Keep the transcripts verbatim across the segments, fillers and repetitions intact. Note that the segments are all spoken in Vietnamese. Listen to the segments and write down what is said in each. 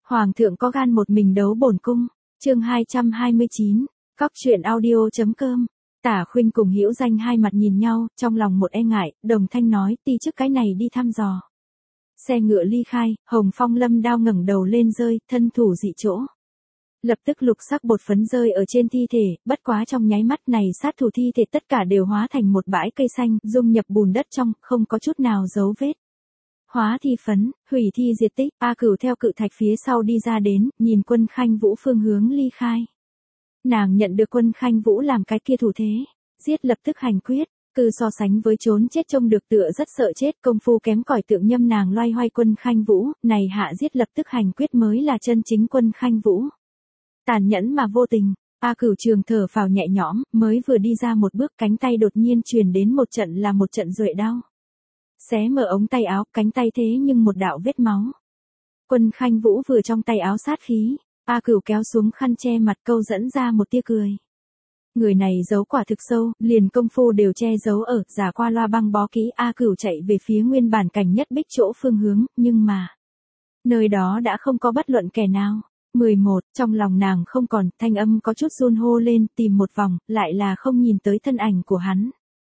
Hoàng thượng có gan một mình đấu bổn cung. Chương hai trăm hai mươi chín, Cóc truyện audio.com. Tả Khuynh cùng Hữu Danh hai mặt nhìn nhau, trong lòng một e ngại, đồng thanh nói, ti trước cái này đi thăm dò. Xe ngựa ly khai, Hồng Phong lâm đao ngẩng đầu lên rơi, thân thủ dị chỗ. Lập tức lục sắc bột phấn rơi ở trên thi thể, bất quá trong nháy mắt này sát thủ thi thể tất cả đều hóa thành một bãi cây xanh, dung nhập bùn đất trong, không có chút nào dấu vết. Hóa thi phấn, hủy thi diệt tích, A Cửu theo cự thạch phía sau đi ra đến, nhìn Quân Khanh Vũ phương hướng ly khai. Nàng nhận được Quân Khanh Vũ làm cái kia thủ thế, giết lập tức hành quyết, cứ so sánh với trốn chết trông được tựa rất sợ chết, công phu kém cỏi tượng nhâm nàng loay hoay Quân Khanh Vũ, này hạ giết lập tức hành quyết mới là chân chính Quân Khanh Vũ. Tàn nhẫn mà vô tình, A Cửu trường thở phào nhẹ nhõm, mới vừa đi ra một bước cánh tay đột nhiên truyền đến một trận là một trận duệ đau. Xé mở ống tay áo, cánh tay thế nhưng một đạo vết máu. Quân Khanh Vũ vừa trong tay áo sát khí, A Cửu kéo xuống khăn che mặt câu dẫn ra một tia cười. Người này giấu quả thực sâu, liền công phu đều che giấu ở, giả qua loa băng bó kỹ. A Cửu chạy về phía nguyên bản cảnh nhất bích chỗ phương hướng, nhưng mà nơi đó đã không có bất luận kẻ nào. mười một, trong lòng nàng không còn, thanh âm có chút run hô lên, tìm một vòng, lại là không nhìn tới thân ảnh của hắn.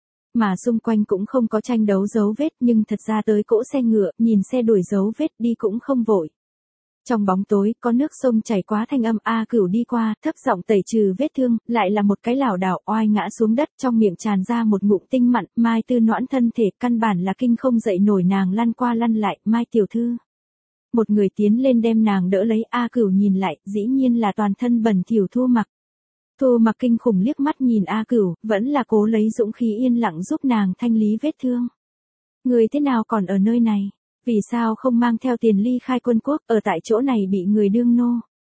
Mà xung quanh cũng không có tranh đấu dấu vết, nhưng thật ra tới cỗ xe ngựa, nhìn xe đuổi dấu vết đi cũng không vội. Trong bóng tối, có nước sông chảy quá thanh âm. A Cửu đi qua, thấp giọng tẩy trừ vết thương, lại là một cái lảo đảo oai ngã xuống đất, trong miệng tràn ra một ngụm tinh mặn, Mai Tư noãn thân thể, căn bản là kinh không dậy nổi, nàng lăn qua lăn lại, Mai tiểu thư. Một người tiến lên đem nàng đỡ lấy. A Cửu nhìn lại, dĩ nhiên là toàn thân bẩn thỉu Thu Mặc. Thu Mặc kinh khủng liếc mắt nhìn A Cửu, vẫn là cố lấy dũng khí yên lặng giúp nàng thanh lý vết thương. Người thế nào còn ở nơi này? Vì sao không mang theo tiền ly khai quân quốc, ở tại chỗ này bị người đương nô?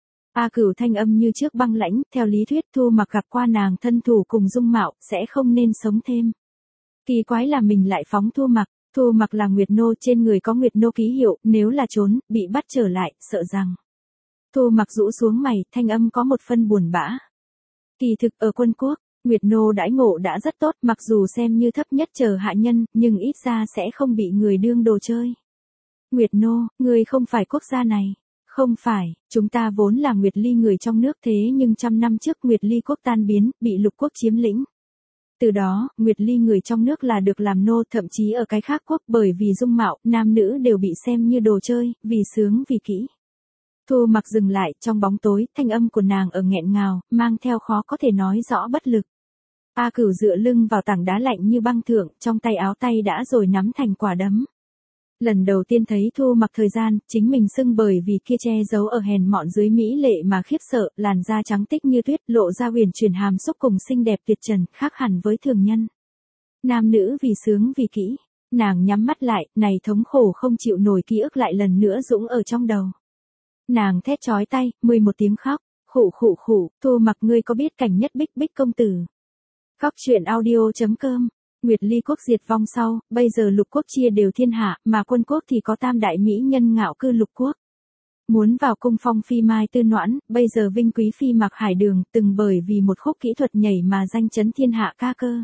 A Cửu thanh âm như trước băng lãnh, theo lý thuyết Thu Mặc gặp qua nàng thân thủ cùng dung mạo, sẽ không nên sống thêm. Kỳ quái là mình lại phóng Thu Mặc. Thu Mặc là Nguyệt nô, trên người có Nguyệt nô ký hiệu, nếu là trốn, bị bắt trở lại, sợ rằng. Thu Mặc rũ xuống mày, thanh âm có một phân buồn bã. Kỳ thực ở quân quốc, Nguyệt nô đãi ngộ đã rất tốt, mặc dù xem như thấp nhất chờ hạ nhân, nhưng ít ra sẽ không bị người đương đồ chơi. Nguyệt nô, người không phải quốc gia này. Không phải, chúng ta vốn là Nguyệt Ly người trong nước, thế nhưng trăm năm trước Nguyệt Ly quốc tan biến, bị lục quốc chiếm lĩnh. Từ đó, Nguyệt Ly người trong nước là được làm nô, thậm chí ở cái khác quốc, bởi vì dung mạo, nam nữ đều bị xem như đồ chơi, vì sướng vì kỹ. Thu Mặc dừng lại, trong bóng tối, thanh âm của nàng ở nghẹn ngào, mang theo khó có thể nói rõ bất lực. A Cửu dựa lưng vào tảng đá lạnh như băng thượng, trong tay áo tay đã rồi nắm thành quả đấm. Lần đầu tiên thấy Thu Mặc thời gian, chính mình sưng bởi vì kia che giấu ở hèn mọn dưới mỹ lệ mà khiếp sợ, làn da trắng tích như tuyết, lộ ra huyền chuyển hàm xúc cùng xinh đẹp tuyệt trần, khác hẳn với thường nhân. Nam nữ vì sướng vì kỹ, nàng nhắm mắt lại, này thống khổ không chịu nổi ký ức lại lần nữa dũng ở trong đầu. Nàng thét chói tay, mười một tiếng khóc, khụ khụ khụ, Thu Mặc ngươi có biết cảnh nhất bích bích công tử? Cóc truyện audio.com. Nguyệt Ly quốc diệt vong sau, bây giờ lục quốc chia đều thiên hạ, mà quân quốc thì có tam đại mỹ nhân ngạo cư lục quốc. Muốn vào cung phong phi Mai Tư noãn, bây giờ vinh quý phi Mạc Hải Đường, từng bởi vì một khúc kỹ thuật nhảy mà danh chấn thiên hạ ca cơ.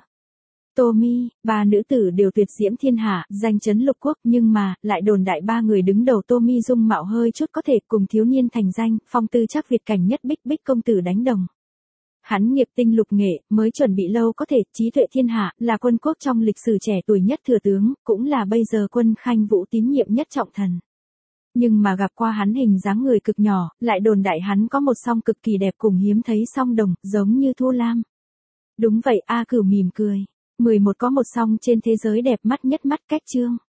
Tô Mi, ba nữ tử đều tuyệt diễm thiên hạ, danh chấn lục quốc, nhưng mà, lại đồn đại ba người đứng đầu Tô Mi dung mạo hơi chút có thể cùng thiếu niên thành danh, phong tư chắc Việt cảnh nhất bích bích công tử đánh đồng. Hắn nghiệp tinh lục nghệ, mới chuẩn bị lâu có thể, trí tuệ thiên hạ, là quân quốc trong lịch sử trẻ tuổi nhất thừa tướng, cũng là bây giờ Quân Khanh Vũ tín nhiệm nhất trọng thần. Nhưng mà gặp qua hắn hình dáng người cực nhỏ, lại đồn đại hắn có một song cực kỳ đẹp cùng hiếm thấy song đồng, giống như Thu Lam. Đúng vậy, A Cửu mỉm cười. mười một có một song trên thế giới đẹp mắt nhất mắt cách trương.